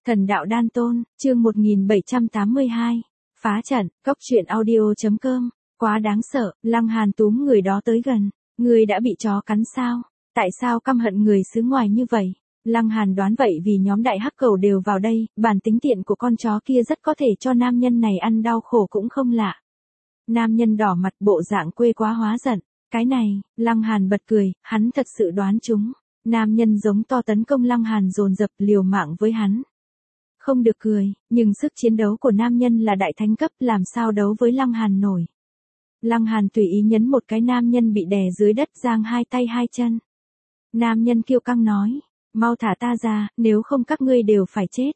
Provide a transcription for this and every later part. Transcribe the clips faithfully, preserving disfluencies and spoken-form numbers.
Thần đạo đan tôn, chương một nghìn bảy trăm tám mươi hai. Phá trận, cốc truyện audio.com. Quá đáng sợ, Lăng Hàn túm người đó tới gần. Người đã bị chó cắn sao? Tại sao căm hận người xứ ngoài như vậy? Lăng Hàn đoán vậy vì nhóm đại hắc cầu đều vào đây, bản tính tiện của con chó kia rất có thể cho nam nhân này ăn đau khổ cũng không lạ. Nam nhân đỏ mặt bộ dạng quê quá hóa giận. Cái này, Lăng Hàn bật cười, hắn thật sự đoán chúng. Nam nhân giống to tấn công Lăng Hàn dồn dập liều mạng với hắn. Không được cười, nhưng sức chiến đấu của nam nhân là đại thánh cấp, làm sao đấu với Lăng Hàn nổi. Lăng Hàn tùy ý nhấn một cái, nam nhân bị đè dưới đất giang hai tay hai chân. Nam nhân kiêu căng nói, mau thả ta ra, nếu không các ngươi đều phải chết.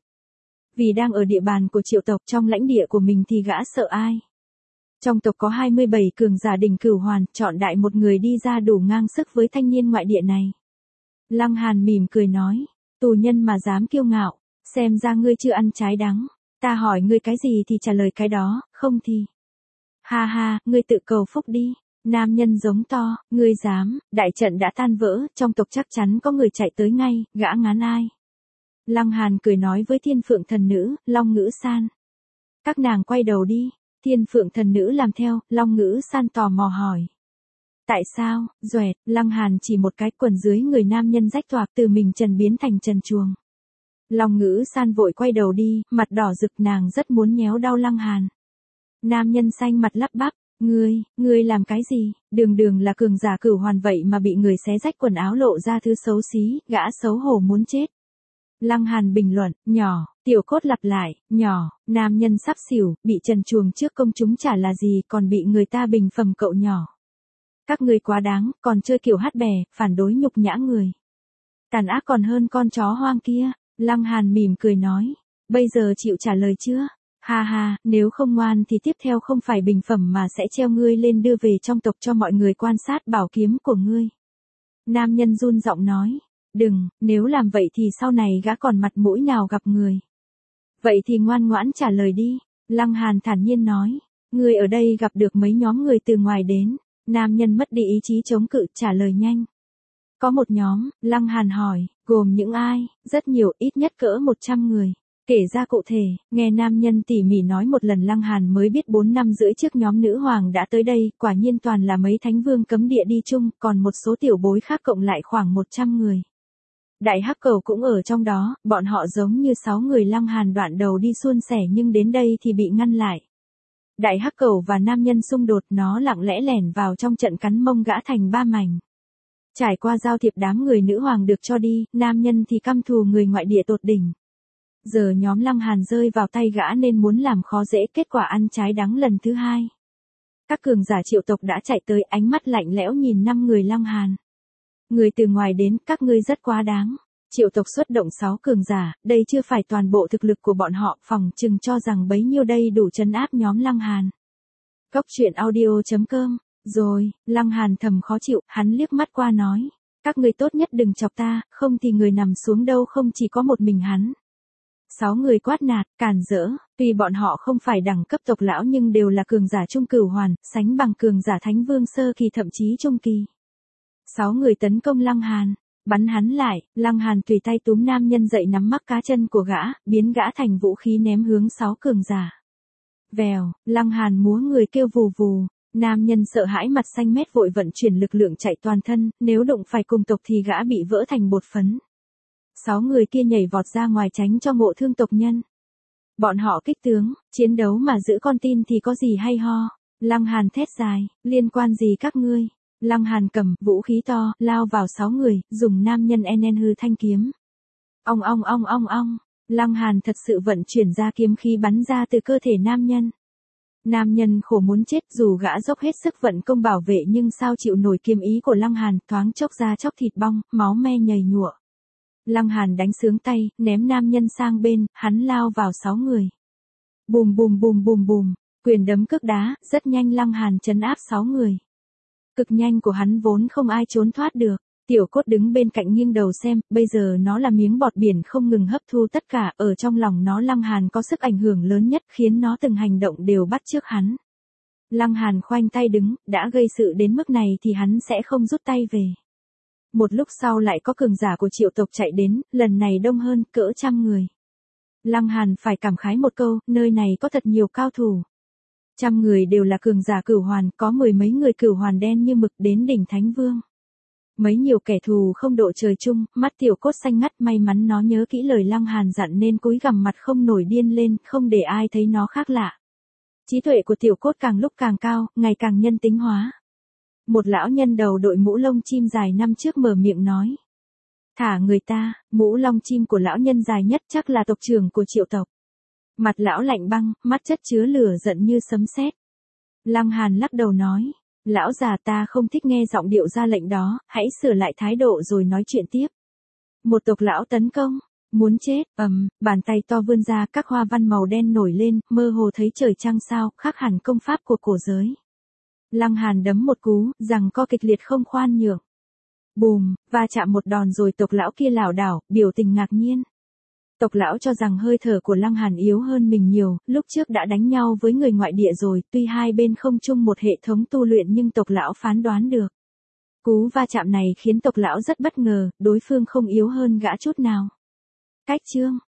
Vì đang ở địa bàn của Triệu tộc, trong lãnh địa của mình thì gã sợ ai. Trong tộc có hai mươi bảy cường giả đỉnh cửu hoàn, chọn đại một người đi ra đủ ngang sức với thanh niên ngoại địa này. Lăng Hàn mỉm cười nói, tù nhân mà dám kiêu ngạo, xem ra ngươi chưa ăn trái đắng, ta hỏi ngươi cái gì thì trả lời cái đó, không thì. Ha ha, ngươi tự cầu phúc đi. Nam nhân giống to, ngươi dám, đại trận đã tan vỡ, trong tộc chắc chắn có người chạy tới ngay, gã ngán ai. Lăng Hàn cười nói với Thiên Phượng thần nữ, Long Ngữ San. Các nàng quay đầu đi. Thiên Phượng thần nữ làm theo, Long Ngữ San tò mò hỏi. Tại sao? Doẹt, Lăng Hàn chỉ một cái, quần dưới người nam nhân rách toạc, từ mình trần biến thành trần chuồng. Long Ngữ San vội quay đầu đi, mặt đỏ rực, nàng rất muốn nhéo đau Lăng Hàn. Nam nhân xanh mặt lắp bắp, ngươi, ngươi làm cái gì? Đường đường là cường giả cửu hoàn vậy mà bị người xé rách quần áo lộ ra thứ xấu xí, gã xấu hổ muốn chết. Lăng Hàn bình luận, nhỏ, tiểu cốt lặp lại, nhỏ, nam nhân sắp xỉu, bị trần chuồng trước công chúng chả là gì, còn bị người ta bình phẩm cậu nhỏ. Các ngươi quá đáng, còn chơi kiểu hát bè, phản đối nhục nhã người. Tàn ác còn hơn con chó hoang kia. Lăng Hàn mỉm cười nói, bây giờ chịu trả lời chưa? Ha ha, nếu không ngoan thì tiếp theo không phải bình phẩm mà sẽ treo ngươi lên đưa về trong tộc cho mọi người quan sát bảo kiếm của ngươi. Nam nhân run giọng nói, đừng, nếu làm vậy thì sau này gã còn mặt mũi nào gặp người. Vậy thì ngoan ngoãn trả lời đi. Lăng Hàn thản nhiên nói, ngươi ở đây gặp được mấy nhóm người từ ngoài đến. Nam nhân mất đi ý chí chống cự, trả lời nhanh. Có một nhóm, Lăng Hàn hỏi, gồm những ai? Rất nhiều, ít nhất cỡ một trăm người. Kể ra cụ thể, nghe nam nhân tỉ mỉ nói một lần, Lăng Hàn mới biết bốn năm rưỡi trước nhóm nữ hoàng đã tới đây, quả nhiên toàn là mấy thánh vương cấm địa đi chung, còn một số tiểu bối khác cộng lại khoảng một trăm người. Đại hắc cầu cũng ở trong đó, bọn họ giống như sáu người. Lăng Hàn đoạn đầu đi suôn sẻ nhưng đến đây thì bị ngăn lại. Đại hắc cầu và nam nhân xung đột, nó lặng lẽ lẻn vào trong trận cắn mông gã thành ba mảnh. Trải qua giao thiệp, đám người nữ hoàng được cho đi, nam nhân thì căm thù người ngoại địa tột đỉnh. Giờ nhóm Lăng Hàn rơi vào tay gã nên muốn làm khó dễ, kết quả ăn trái đắng lần thứ hai. Các cường giả Triệu tộc đã chạy tới, ánh mắt lạnh lẽo nhìn năm người Lăng Hàn. Người từ ngoài đến, các ngươi rất quá đáng. Triệu tộc xuất động sáu cường giả, đây chưa phải toàn bộ thực lực của bọn họ, phòng chừng cho rằng bấy nhiêu đây đủ trấn áp nhóm Lăng Hàn. Cốc truyện audio.com. Rồi, Lăng Hàn thầm khó chịu, hắn liếc mắt qua nói, các ngươi tốt nhất đừng chọc ta, không thì người nằm xuống đâu không chỉ có một mình hắn. Sáu người quát nạt, càn rỡ, tuy bọn họ không phải đẳng cấp tộc lão nhưng đều là cường giả trung cửu hoàn, sánh bằng cường giả thánh vương sơ kỳ thậm chí trung kỳ. Sáu người tấn công Lăng Hàn, bắn hắn lại, Lăng Hàn tùy tay túm nam nhân dậy nắm mắc cá chân của gã, biến gã thành vũ khí ném hướng sáu cường giả. Vèo, Lăng Hàn múa người kêu vù vù. Nam nhân sợ hãi mặt xanh mét vội vận chuyển lực lượng chạy toàn thân, nếu đụng phải cùng tộc thì gã bị vỡ thành bột phấn. Sáu người kia nhảy vọt ra ngoài tránh cho ngộ thương tộc nhân. Bọn họ kích tướng, chiến đấu mà giữ con tin thì có gì hay ho. Lăng Hàn thét dài, liên quan gì các ngươi. Lăng Hàn cầm vũ khí to, lao vào sáu người, dùng nam nhân en hư thanh kiếm. Ong ong ong ong ong, Lăng Hàn thật sự vận chuyển ra kiếm khí bắn ra từ cơ thể nam nhân. Nam nhân khổ muốn chết, dù gã dốc hết sức vận công bảo vệ nhưng sao chịu nổi kiếm ý của Lăng Hàn, thoáng chốc da chóc thịt bong, máu me nhầy nhụa. Lăng Hàn đánh sướng tay, ném nam nhân sang bên, hắn lao vào sáu người. Bùm bùm bùm bùm bùm, quyền đấm cước đá, rất nhanh Lăng Hàn trấn áp sáu người. Cực nhanh của hắn vốn không ai trốn thoát được. Tiểu cốt đứng bên cạnh nghiêng đầu xem, bây giờ nó là miếng bọt biển không ngừng hấp thu tất cả, ở trong lòng nó Lăng Hàn có sức ảnh hưởng lớn nhất, khiến nó từng hành động đều bắt chước hắn. Lăng Hàn khoanh tay đứng, đã gây sự đến mức này thì hắn sẽ không rút tay về. Một lúc sau lại có cường giả của Triệu tộc chạy đến, lần này đông hơn, cỡ trăm người. Lăng Hàn phải cảm khái một câu, nơi này có thật nhiều cao thủ. Trăm người đều là cường giả cửu hoàn, có mười mấy người cửu hoàn đen như mực đến đỉnh Thánh Vương. Mấy nhiều kẻ thù không độ trời chung, mắt tiểu cốt xanh ngắt, may mắn nó nhớ kỹ lời Lăng Hàn dặn nên cúi gằm mặt không nổi điên lên, không để ai thấy nó khác lạ. Trí tuệ của tiểu cốt càng lúc càng cao, ngày càng nhân tính hóa. Một lão nhân đầu đội mũ lông chim dài năm trước mở miệng nói. Thả người ta, mũ lông chim của lão nhân dài nhất chắc là tộc trưởng của Triệu tộc. Mặt lão lạnh băng, mắt chất chứa lửa giận như sấm sét. Lăng Hàn lắc đầu nói. Lão già, ta không thích nghe giọng điệu ra lệnh đó, hãy sửa lại thái độ rồi nói chuyện tiếp. Một tộc lão tấn công, muốn chết, ầm, bàn tay to vươn ra, các hoa văn màu đen nổi lên, mơ hồ thấy trời trăng sao, khác hẳn công pháp của cổ giới. Lăng Hàn đấm một cú, rằng co kịch liệt không khoan nhượng. Bùm, va chạm một đòn rồi tộc lão kia lảo đảo, biểu tình ngạc nhiên. Tộc lão cho rằng hơi thở của Lăng Hàn yếu hơn mình nhiều, lúc trước đã đánh nhau với người ngoại địa rồi, tuy hai bên không chung một hệ thống tu luyện nhưng tộc lão phán đoán được. Cú va chạm này khiến tộc lão rất bất ngờ, đối phương không yếu hơn gã chút nào. Cách chương